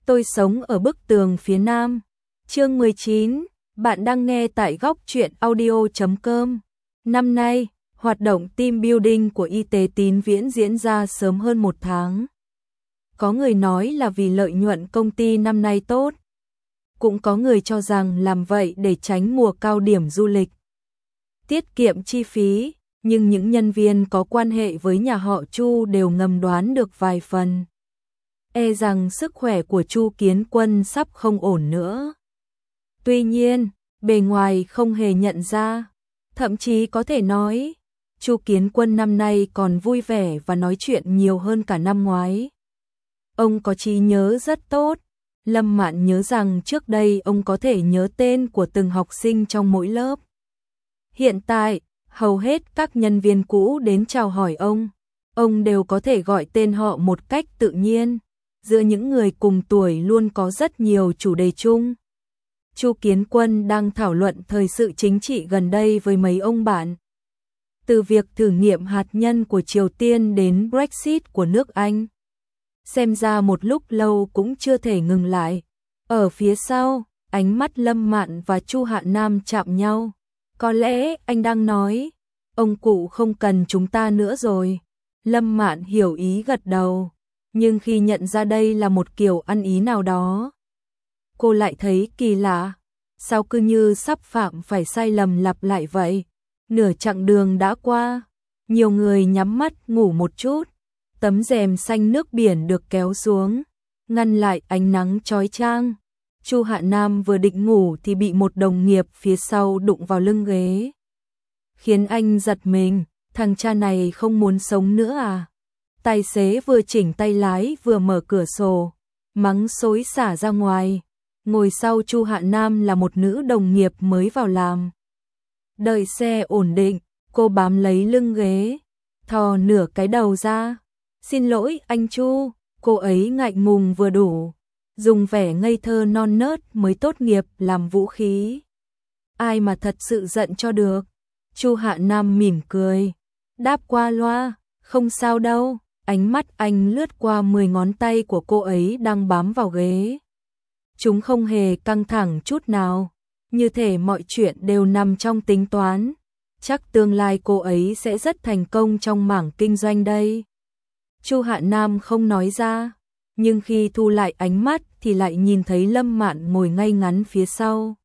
Tôi sống ở bức tường phía nam. Chương 19, bạn đang nghe tại góc truyện audio.com. Năm nay, hoạt động team building của Y tế Tín Viễn diễn ra sớm hơn một tháng. Có người nói là vì lợi nhuận công ty năm nay tốt. Cũng có người cho rằng làm vậy để tránh mùa cao điểm du lịch, tiết kiệm chi phí, nhưng những nhân viên có quan hệ với nhà họ Chu đều ngầm đoán được vài phần. Rằng sức khỏe của Chu Kiến Quân sắp không ổn nữa. Tuy nhiên, bề ngoài không hề nhận ra, thậm chí có thể nói, Chu Kiến Quân năm nay còn vui vẻ và nói chuyện nhiều hơn cả năm ngoái. Ông có trí nhớ rất tốt. Lâm Mạn nhớ rằng trước đây ông có thể nhớ tên của từng học sinh trong mỗi lớp. Hiện tại, hầu hết các nhân viên cũ đến chào hỏi ông đều có thể gọi tên họ một cách tự nhiên. Giữa những người cùng tuổi luôn có rất nhiều chủ đề chung. Chu Kiến Quân đang thảo luận thời sự chính trị gần đây với mấy ông bạn. Từ việc thử nghiệm hạt nhân của Triều Tiên đến Brexit của nước Anh. Xem ra một lúc lâu cũng chưa thể ngừng lại. Ở phía sau, ánh mắt Lâm Mạn và Chu Hạ Nam chạm nhau. Có lẽ anh đang nói, ông cụ không cần chúng ta nữa rồi. Lâm Mạn hiểu ý gật đầu, nhưng khi nhận ra đây là một kiểu ăn ý nào đó, cô lại thấy kỳ lạ. Sao cứ như sắp phạm phải sai lầm lặp lại vậy? Nửa chặng đường đã qua, nhiều người nhắm mắt ngủ một chút. Tấm rèm xanh nước biển được kéo xuống, ngăn lại ánh nắng chói chang. Chu Hạ Nam vừa định ngủ thì bị một đồng nghiệp phía sau đụng vào lưng ghế, khiến anh giật mình. Thằng cha này không muốn sống nữa à? Tài xế vừa chỉnh tay lái vừa mở cửa sổ, mắng xối xả ra ngoài. Ngồi sau Chu Hạ Nam là một nữ đồng nghiệp mới vào làm. Đợi xe ổn định, cô bám lấy lưng ghế, thò nửa cái đầu ra. Xin lỗi anh Chu, cô ấy ngại ngùng vừa đủ, dùng vẻ ngây thơ non nớt mới tốt nghiệp làm vũ khí. Ai mà thật sự giận cho được. Chu Hạ Nam mỉm cười, đáp qua loa, không sao đâu. Ánh mắt anh lướt qua 10 ngón tay của cô ấy đang bám vào ghế. Chúng không hề căng thẳng chút nào, như thể mọi chuyện đều nằm trong tính toán. Chắc tương lai cô ấy sẽ rất thành công trong mảng kinh doanh đây. Chu Hạ Nam không nói ra, nhưng khi thu lại ánh mắt thì lại nhìn thấy Lâm Mạn ngồi ngay ngắn phía sau.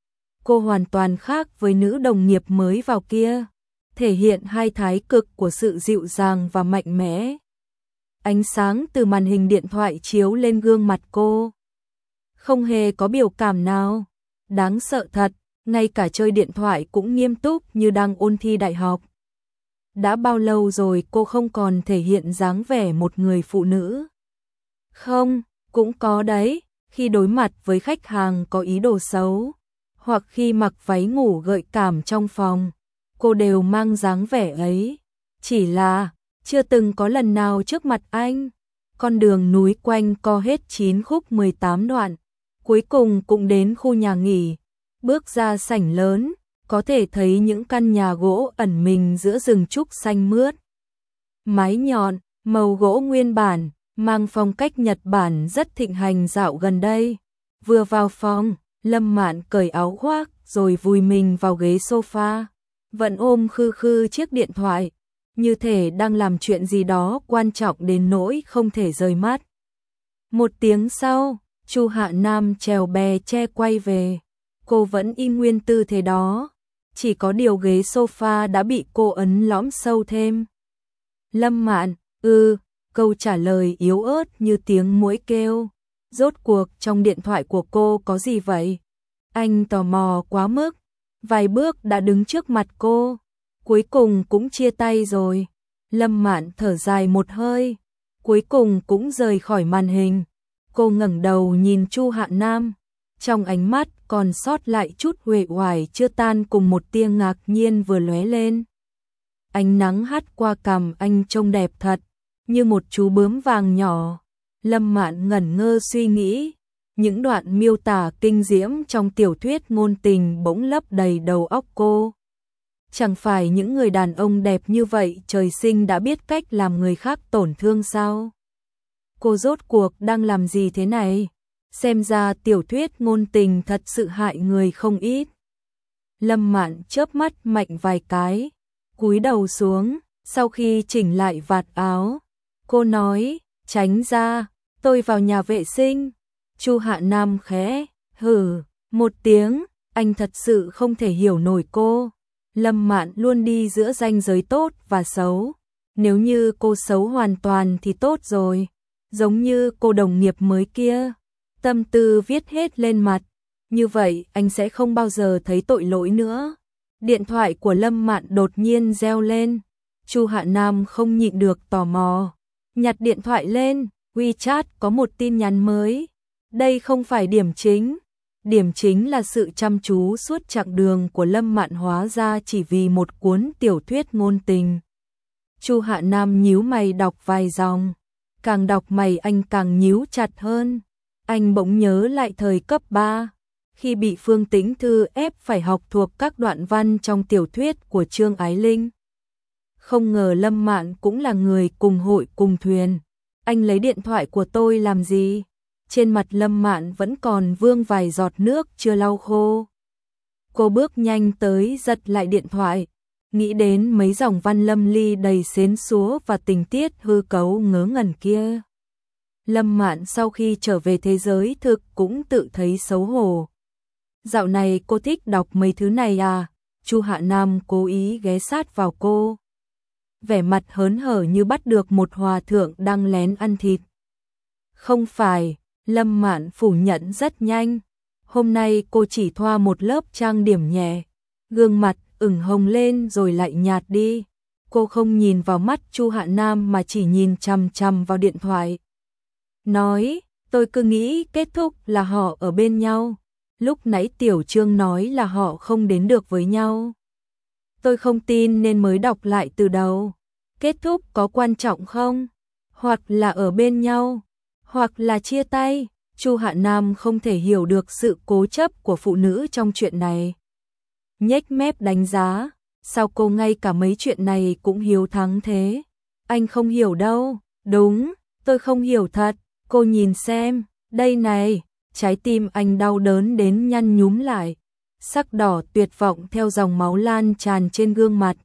Cô hoàn toàn khác với nữ đồng nghiệp mới vào kia, thể hiện hai thái cực của sự dịu dàng và mạnh mẽ. Ánh sáng từ màn hình điện thoại chiếu lên gương mặt cô, không hề có biểu cảm nào. Đáng sợ thật, ngay cả chơi điện thoại cũng nghiêm túc như đang ôn thi đại học. Đã bao lâu rồi cô không còn thể hiện dáng vẻ một người phụ nữ? Không, cũng có đấy, khi đối mặt với khách hàng có ý đồ xấu, hoặc khi mặc váy ngủ gợi cảm trong phòng, cô đều mang dáng vẻ ấy. Chỉ là, chưa từng có lần nào trước mặt anh. Con đường núi quanh co hết 9 khúc 18 đoạn, cuối cùng cũng đến khu nhà nghỉ. Bước ra sảnh lớn, có thể thấy những căn nhà gỗ ẩn mình giữa rừng trúc xanh mướt. Mái nhọn, màu gỗ nguyên bản, mang phong cách Nhật Bản rất thịnh hành dạo gần đây. Vừa vào phòng, Lâm Mạn cởi áo khoác rồi vùi mình vào ghế sofa, vẫn ôm khư khư chiếc điện thoại, như thể đang làm chuyện gì đó quan trọng đến nỗi không thể rời mắt. Một tiếng sau, Chu Hạ Nam chèo bè che quay về. Cô vẫn y nguyên tư thế đó, chỉ có điều ghế sofa đã bị cô ấn lõm sâu thêm. Lâm Mạn, câu trả lời yếu ớt như tiếng muỗi kêu. Rốt cuộc trong điện thoại của cô có gì vậy? Anh tò mò quá mức, vài bước đã đứng trước mặt cô. Cuối cùng cũng chia tay rồi. Lâm Mạn thở dài một hơi, cuối cùng cũng rời khỏi màn hình. Cô ngẩng đầu nhìn Chu Hạ Nam, trong ánh mắt còn sót lại chút uể oải chưa tan cùng một tia ngạc nhiên vừa lóe lên. Ánh nắng hắt qua cằm anh trông đẹp thật, như một chú bướm vàng nhỏ. Lâm Mạn ngẩn ngơ suy nghĩ, những đoạn miêu tả kinh diễm trong tiểu thuyết ngôn tình bỗng lấp đầy đầu óc cô. Chẳng phải những người đàn ông đẹp như vậy trời sinh đã biết cách làm người khác tổn thương sao? Cô rốt cuộc đang làm gì thế này? xem ra tiểu thuyết ngôn tình thật sự hại người không ít. Lâm Mạn chớp mắt mạnh vài cái, cúi đầu xuống, sau khi chỉnh lại vạt áo, cô nói, tránh ra, tôi vào nhà vệ sinh. Chu Hạ Nam khẽ hừ một tiếng, anh thật sự không thể hiểu nổi cô. Lâm Mạn luôn đi giữa ranh giới tốt và xấu. Nếu như cô xấu hoàn toàn thì tốt rồi, giống như cô đồng nghiệp mới kia, tâm tư viết hết lên mặt, như vậy anh sẽ không bao giờ thấy tội lỗi nữa. Điện thoại của Lâm Mạn đột nhiên reo lên, Chu Hạ Nam không nhịn được tò mò, nhặt điện thoại lên, WeChat có một tin nhắn mới. Đây không phải điểm chính. Điểm chính là sự chăm chú suốt chặng đường của Lâm Mạn hóa ra chỉ vì một cuốn tiểu thuyết ngôn tình. Chu Hạ Nam nhíu mày đọc vài dòng, càng đọc mày anh càng nhíu chặt hơn. Anh bỗng nhớ lại thời cấp 3, khi bị Phương Tĩnh Thư ép phải học thuộc các đoạn văn trong tiểu thuyết của Trương Ái Linh. Không ngờ Lâm Mạn cũng là người cùng hội cùng thuyền. Anh lấy điện thoại của tôi làm gì? Trên mặt Lâm Mạn vẫn còn vương vài giọt nước chưa lau khô. Cô bước nhanh tới giật lại điện thoại, nghĩ đến mấy dòng văn lâm ly đầy xến xúa và tình tiết hư cấu ngớ ngẩn kia. Lâm Mạn sau khi trở về thế giới thực cũng tự thấy xấu hổ. Dạo này cô thích đọc mấy thứ này à? Chu Hạ Nam cố ý ghé sát vào cô, vẻ mặt hớn hở như bắt được một hòa thượng đang lén ăn thịt. Không phải, Lâm Mạn phủ nhận rất nhanh. Hôm nay cô chỉ thoa một lớp trang điểm nhẹ, gương mặt ửng hồng lên rồi lại nhạt đi. Cô không nhìn vào mắt Chu Hạ Nam mà chỉ nhìn chằm chằm vào điện thoại. Nói, tôi cứ nghĩ kết thúc là họ ở bên nhau. Lúc nãy Tiểu Trương nói là họ không đến được với nhau. Tôi không tin nên mới đọc lại từ đầu. Kết thúc có quan trọng không? Hoặc là ở bên nhau, hoặc là chia tay. Chu Hạ Nam không thể hiểu được sự cố chấp của phụ nữ trong chuyện này. Nhếch mép đánh giá, sao cô ngay cả mấy chuyện này cũng hiếu thắng thế? Anh không hiểu đâu. Đúng, tôi không hiểu thật. Cô nhìn xem, đây này. Trái tim anh đau đớn đến nhăn nhúm lại, sắc đỏ tuyệt vọng theo dòng máu lan tràn trên gương mặt.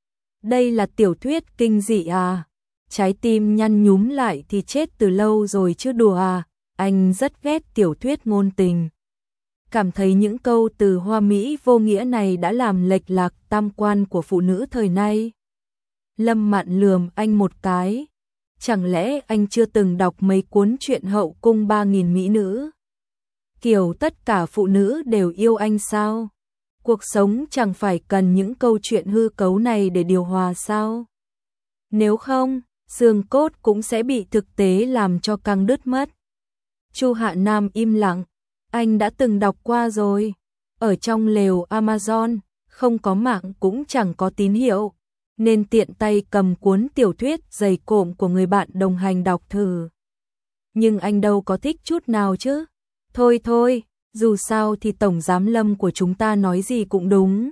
Đây là tiểu thuyết kinh dị à? Trái tim nhăn nhúm lại thì chết từ lâu rồi chứ đùa à? Anh rất ghét tiểu thuyết ngôn tình. Cảm thấy những câu từ hoa mỹ vô nghĩa này đã làm lệch lạc tam quan của phụ nữ thời nay. Lâm Mạn lườm anh một cái. Chẳng lẽ anh chưa từng đọc mấy cuốn truyện hậu cung 3.000 mỹ nữ? Kiểu tất cả phụ nữ đều yêu anh sao? Cuộc sống chẳng phải cần những câu chuyện hư cấu này để điều hòa sao? Nếu không, xương cốt cũng sẽ bị thực tế làm cho căng đứt mất. Chu Hạ Nam im lặng, anh đã từng đọc qua rồi. Ở trong lều Amazon, không có mạng cũng chẳng có tín hiệu, nên tiện tay cầm cuốn tiểu thuyết dày cộm của người bạn đồng hành đọc thử. Nhưng anh đâu có thích chút nào chứ. Thôi thôi, dù sao thì Tổng Giám Lâm của chúng ta nói gì cũng đúng.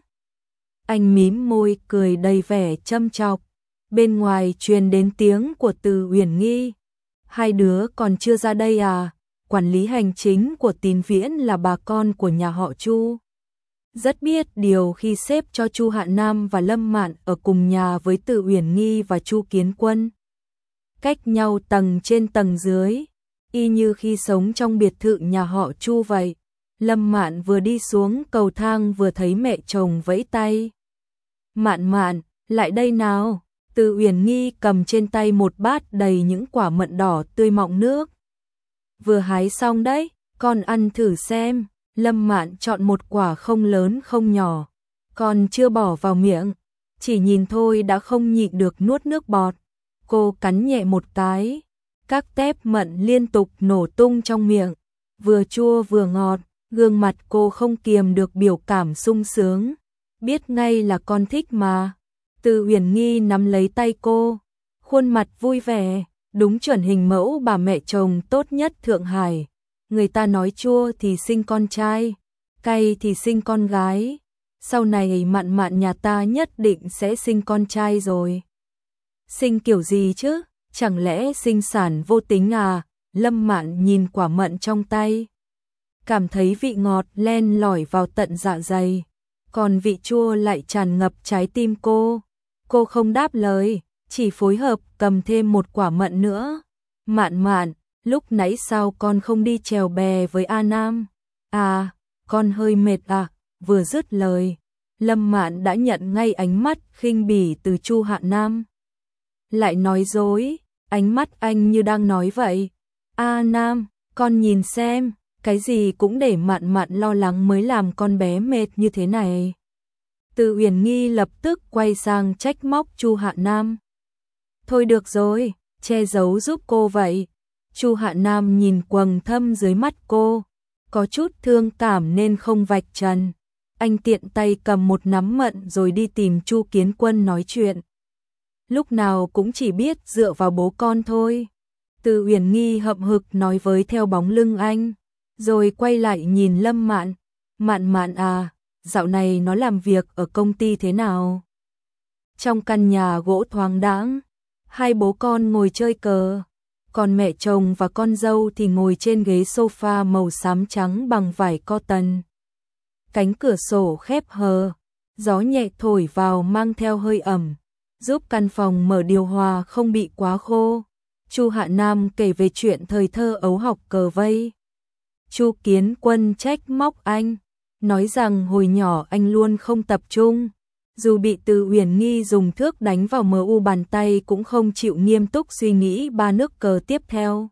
Anh mím môi cười đầy vẻ châm chọc. Bên ngoài truyền đến tiếng của Từ Uyển Nghi. Hai đứa còn chưa ra đây à? Quản lý hành chính của Tín Viễn là bà con của nhà họ Chu. Rất biết điều khi xếp cho Chu Hạ Nam và Lâm Mạn ở cùng nhà với Từ Uyển Nghi và Chu Kiến Quân. Cách nhau tầng trên tầng dưới, y như khi sống trong biệt thự nhà họ Chu vậy. Lâm Mạn vừa đi xuống cầu thang vừa thấy mẹ chồng vẫy tay. Mạn Mạn, lại đây nào. Từ Uyển Nghi cầm trên tay một bát đầy những quả mận đỏ tươi mọng nước. Vừa hái xong đấy, con ăn thử xem. Lâm Mạn chọn một quả không lớn không nhỏ, còn chưa bỏ vào miệng, chỉ nhìn thôi đã không nhịn được nuốt nước bọt. Cô cắn nhẹ một cái, các tép mận liên tục nổ tung trong miệng, vừa chua vừa ngọt, gương mặt cô không kiềm được biểu cảm sung sướng, biết ngay là con thích mà. Từ Uyển Nghi nắm lấy tay cô, khuôn mặt vui vẻ, đúng chuẩn hình mẫu bà mẹ chồng tốt nhất Thượng Hải. Người ta nói chua thì sinh con trai, cay thì sinh con gái. Sau này Mạn Mạn nhà ta nhất định sẽ sinh con trai rồi. Sinh kiểu gì chứ? Chẳng lẽ sinh sản vô tính à? Lâm Mạn nhìn quả mận trong tay, cảm thấy vị ngọt len lỏi vào tận dạ dày, còn vị chua lại tràn ngập trái tim cô. Cô không đáp lời, chỉ phối hợp cầm thêm một quả mận nữa. Mạn Mạn, lúc nãy sao con không đi chèo bè với A Nam? À, con hơi mệt à? Vừa dứt lời, Lâm Mạn đã nhận ngay ánh mắt khinh bỉ từ Chu Hạ Nam. Lại nói dối, ánh mắt anh như đang nói vậy. A Nam, con nhìn xem, cái gì cũng để Mạn Mạn lo lắng mới làm con bé mệt như thế này. Từ Uyển Nghi lập tức quay sang trách móc Chu Hạ Nam. Thôi được rồi, che giấu giúp cô vậy. Chu Hạ Nam nhìn quầng thâm dưới mắt cô, có chút thương cảm nên không vạch trần. Anh tiện tay cầm một nắm mận rồi đi tìm Chu Kiến Quân nói chuyện. Lúc nào cũng chỉ biết dựa vào bố con thôi. Từ Uyển Nghi hậm hực nói với theo bóng lưng anh, rồi quay lại nhìn Lâm Mạn. Mạn Mạn à, dạo này nó làm việc ở công ty thế nào? Trong căn nhà gỗ thoáng đãng, hai bố con ngồi chơi cờ, còn mẹ chồng và con dâu thì ngồi trên ghế sofa màu xám trắng bằng vải cotton. Cánh cửa sổ khép hờ, gió nhẹ thổi vào mang theo hơi ẩm, giúp căn phòng mở điều hòa không bị quá khô. Chu Hạ Nam kể về chuyện thời thơ ấu học cờ vây. Chu Kiến Quân trách móc anh, nói rằng hồi nhỏ anh luôn không tập trung, dù bị Từ Uyển Nghi dùng thước đánh vào mu bàn tay cũng không chịu nghiêm túc suy nghĩ ba nước cờ tiếp theo.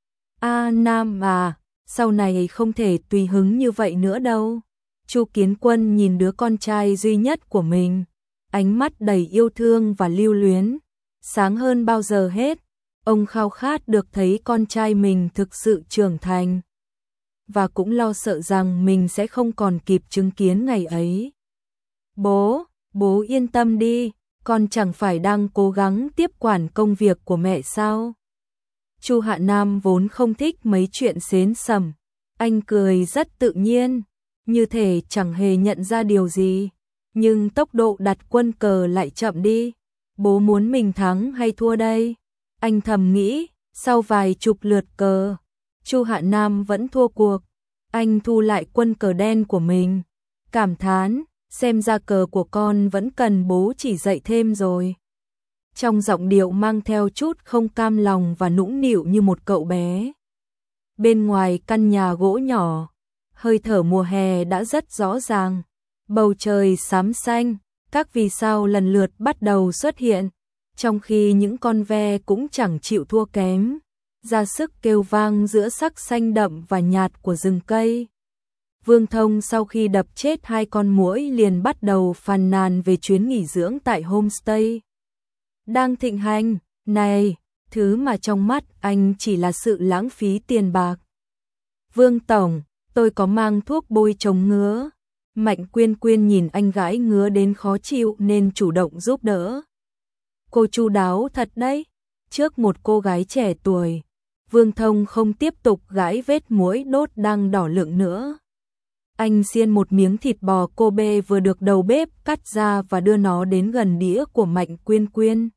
A Nam à, sau này không thể tùy hứng như vậy nữa đâu. Chu Kiến Quân nhìn đứa con trai duy nhất của mình, ánh mắt đầy yêu thương và lưu luyến. Sáng hơn bao giờ hết, ông khao khát được thấy con trai mình thực sự trưởng thành, và cũng lo sợ rằng mình sẽ không còn kịp chứng kiến ngày ấy. Bố yên tâm đi, con chẳng phải đang cố gắng tiếp quản công việc của mẹ sao? Chu Hạ Nam vốn không thích mấy chuyện xến xẩm, anh cười rất tự nhiên, như thể chẳng hề nhận ra điều gì, nhưng tốc độ đặt quân cờ lại chậm đi. Bố muốn mình thắng hay thua đây? Anh thầm nghĩ, sau vài chục lượt cờ, Chu Hạ Nam vẫn thua cuộc. Anh thu lại quân cờ đen của mình, cảm thán, xem ra cờ của con vẫn cần bố chỉ dạy thêm rồi. Trong giọng điệu mang theo chút không cam lòng và nũng nịu như một cậu bé. Bên ngoài căn nhà gỗ nhỏ, hơi thở mùa hè đã rất rõ ràng. Bầu trời xám xanh, các vì sao lần lượt bắt đầu xuất hiện, trong khi những con ve cũng chẳng chịu thua kém, ra sức kêu vang giữa sắc xanh đậm và nhạt của rừng cây. Vương Thông sau khi đập chết hai con muỗi liền bắt đầu phàn nàn về chuyến nghỉ dưỡng tại homestay đang thịnh hành. Này, thứ mà trong mắt anh chỉ là sự lãng phí tiền bạc. Vương Tổng, tôi có mang thuốc bôi chống ngứa. Mạnh Quyên Quyên nhìn anh gãi ngứa đến khó chịu nên chủ động giúp đỡ. Cô chu đáo thật đấy. Trước một cô gái trẻ tuổi, Vương Thông không tiếp tục gãi vết muỗi đốt đang đỏ lựng nữa. Anh xiên một miếng thịt bò Kobe vừa được đầu bếp cắt ra và đưa nó đến gần đĩa của Mạnh Quyên Quyên.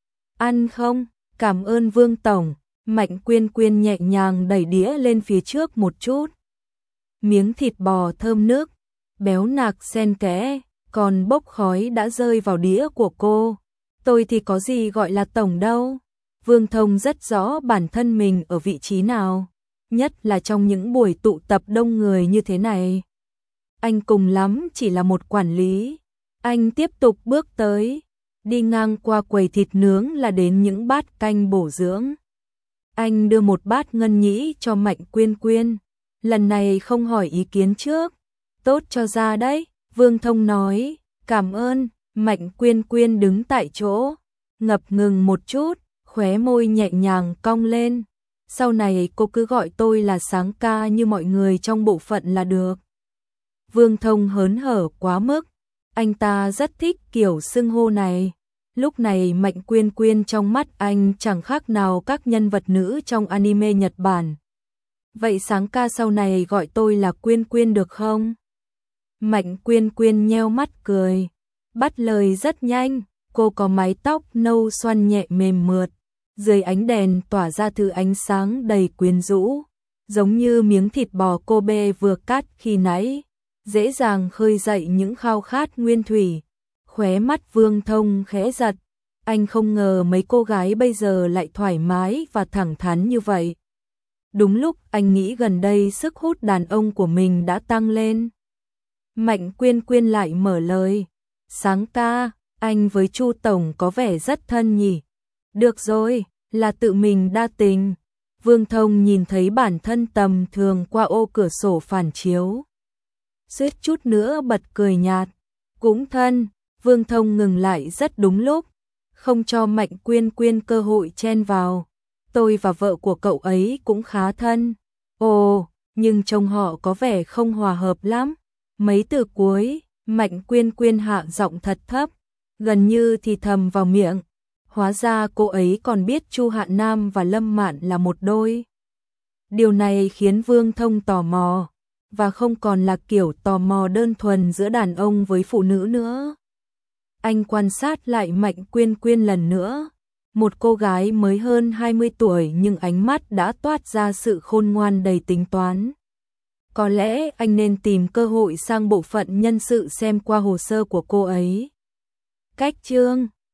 Ăn không? Cảm ơn Vương Tổng. Mạnh Quyên Quyên nhẹ nhàng đẩy đĩa lên phía trước một chút. Miếng thịt bò thơm nước, béo nạc xen kẽ, còn bốc khói đã rơi vào đĩa của cô. Tôi thì có gì gọi là tổng đâu. Vương Thông rất rõ bản thân mình ở vị trí nào, nhất là trong những buổi tụ tập đông người như thế này. Anh cùng lắm chỉ là một quản lý. Anh tiếp tục bước tới, đi ngang qua quầy thịt nướng là đến những bát canh bổ dưỡng. Anh đưa một bát ngân nhĩ cho Mạnh Quyên Quyên, lần này không hỏi ý kiến trước. Tốt cho ra đấy, Vương Thông nói, cảm ơn. Mạnh Quyên Quyên đứng tại chỗ, ngập ngừng một chút, khóe môi nhẹ nhàng cong lên. Sau này cô cứ gọi tôi là Sáng ca như mọi người trong bộ phận là được. Vương Thông hớn hở quá mức, anh ta rất thích kiểu xưng hô này. Lúc này Mạnh Quyên Quyên trong mắt anh chẳng khác nào các nhân vật nữ trong anime Nhật Bản. Vậy Sáng ca sau này gọi tôi là Quyên Quyên được không? Mạnh Quyên Quyên nheo mắt cười, bắt lời rất nhanh. Cô có mái tóc nâu xoăn nhẹ mềm mượt, dưới ánh đèn tỏa ra thứ ánh sáng đầy quyến rũ, giống như miếng thịt bò Kobe vừa cắt khi nãy, dễ dàng khơi dậy những khao khát nguyên thủy. Khóe mắt Vương Thông khẽ giật, anh không ngờ mấy cô gái bây giờ lại thoải mái và thẳng thắn như vậy. Đúng lúc anh nghĩ gần đây sức hút đàn ông của mình đã tăng lên. Mạnh Quyên Quyên lại mở lời, Sáng ca, anh với Chu Tổng có vẻ rất thân nhỉ. Được rồi, là tự mình đa tình. Vương Thông nhìn thấy bản thân tầm thường qua ô cửa sổ phản chiếu, suýt chút nữa bật cười nhạt. Cũng thân. Vương Thông ngừng lại rất đúng lúc, không cho Mạnh Quyên Quyên cơ hội chen vào. Tôi và vợ của cậu ấy cũng khá thân. Ồ, nhưng trông họ có vẻ không hòa hợp lắm. Mấy từ cuối, Mạnh Quyên Quyên hạ giọng thật thấp, gần như thì thầm vào miệng. Hóa ra cô ấy còn biết Chu Hạn Nam và Lâm Mạn là một đôi. Điều này khiến Vương Thông tò mò, và không còn là kiểu tò mò đơn thuần giữa đàn ông với phụ nữ nữa. Anh quan sát lại Mạnh Quyên Quyên lần nữa, một cô gái mới hơn 20 tuổi nhưng ánh mắt đã toát ra sự khôn ngoan đầy tính toán. Có lẽ anh nên tìm cơ hội sang bộ phận nhân sự xem qua hồ sơ của cô ấy. Cách chương